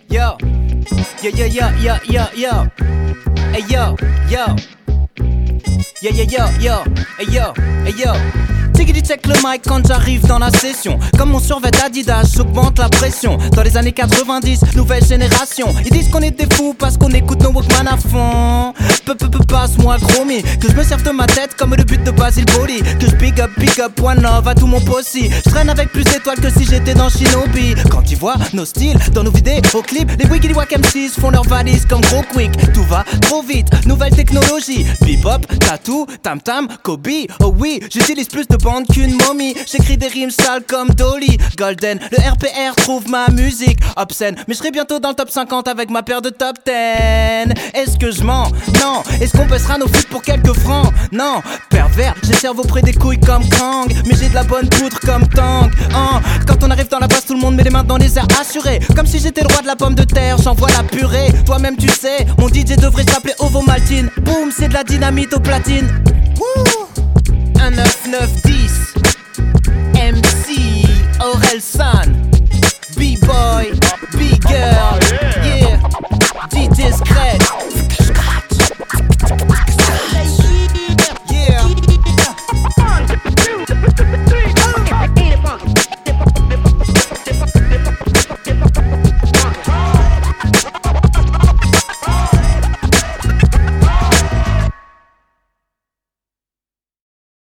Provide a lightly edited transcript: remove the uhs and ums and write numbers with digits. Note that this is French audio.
Yo, yo, yo, yo, yo, yo, yo. Hey yo, yo. Yo, yo, yo, yo. Hey yo, hey yo. Tiggity check le mic quand j'arrive dans la session. Comme mon survêt Adidas, j'augmente la pression. Dans les années 90, nouvelle génération. Ils disent qu'on est des fous parce qu'on écoute nos Walkman à fond. Passe-moi chromie. Que je me serve de ma tête comme le but de Basil Boli. Que je big up, one love à tout mon possi. Je traîne avec plus d'étoiles que si j'étais dans Shinobi. Quand ils voient nos styles dans nos vidéos au clip, les Wiggly Wack MCs font leur valise comme gros quick. Tout va trop vite, nouvelle technologie. Bebop, tattoo, tam tam, Kobe. Oh oui, j'utilise plus de bandes qu'une momie. J'écris des rimes sales comme Dolly. Golden, le RPR trouve ma musique obscène. Mais je serai bientôt dans le top 50 avec ma paire de top 10. Est-ce que je mens? Non. Est-ce qu'on baissera nos feats pour quelques francs? Non. Pervers, j'ai le cerveau près des couilles comme Kang. Mais j'ai de la bonne poudre comme Tang. Quand on arrive dans la base, tout le monde met les mains dans les airs assurés. Comme si j'étais le roi de la pomme de terre, j'envoie la purée. Toi-même tu sais, mon DJ devrait s'appeler Ovomaltine. Boum, c'est de la dynamite au platine. Wouh. 1 9 9 10 MC Orelsan.